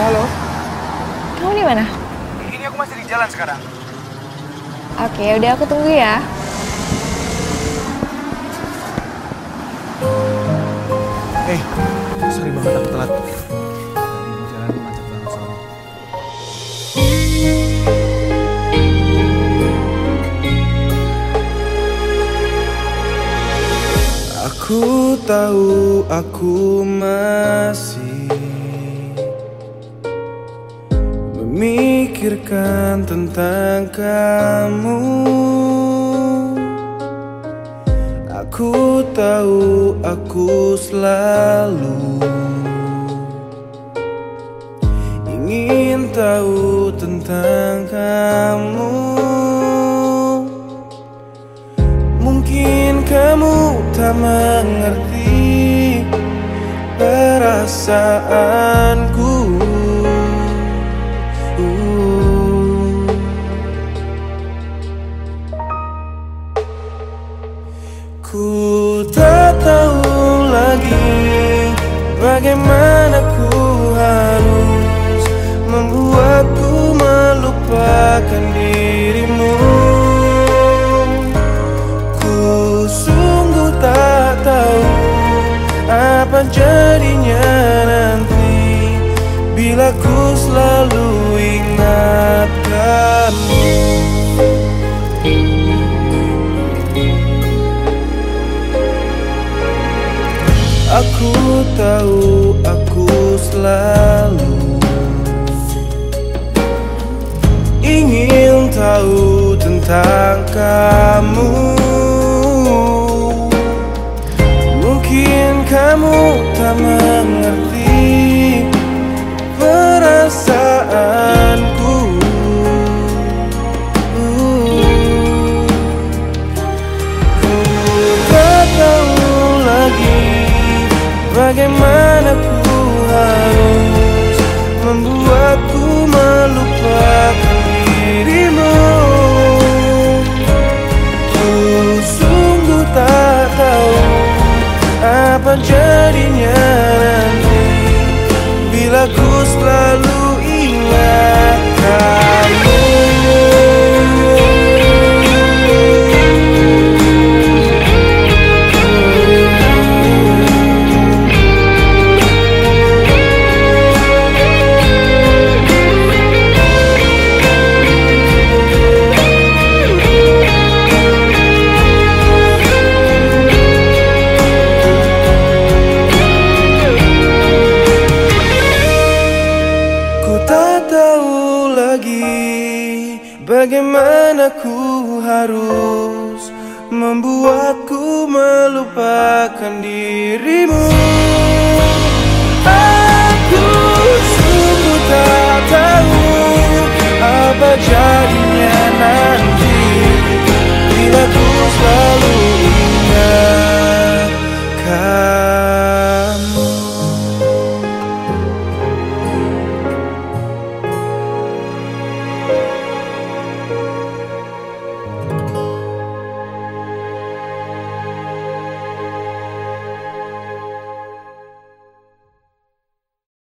Halo. Kamu di mana? Ini aku masih di jalan sekarang. Oke, udah aku tunggu ya. Sorry banget aku telat. Tadi di jalan macet banget soalnya. Aku tahu aku masih memikirkan tentang kamu. Aku tahu aku selalu ingin tahu tentang kamu. Mungkin kamu tak mengerti perasaanku. Ku tak tahu lagi bagaimana ku harus membuatku melupakan dirimu. Ku sungguh tak tahu apa jadinya nanti bila ku selalu ingat kamu. Aku tahu aku selalu ingin tahu tentang kamu. Mungkin kamu tak mengerti perasaanku. Ku tak tahu lagi bagaimana ku harus membuatku melupakan dirimu. Ku sungguh tak tahu apa jadinya nanti bila ku selalu ingat kamu. Bagaimana ku harus membuatku melupakan dirimu. Aku sungguh tak tahu apa jadinya nanti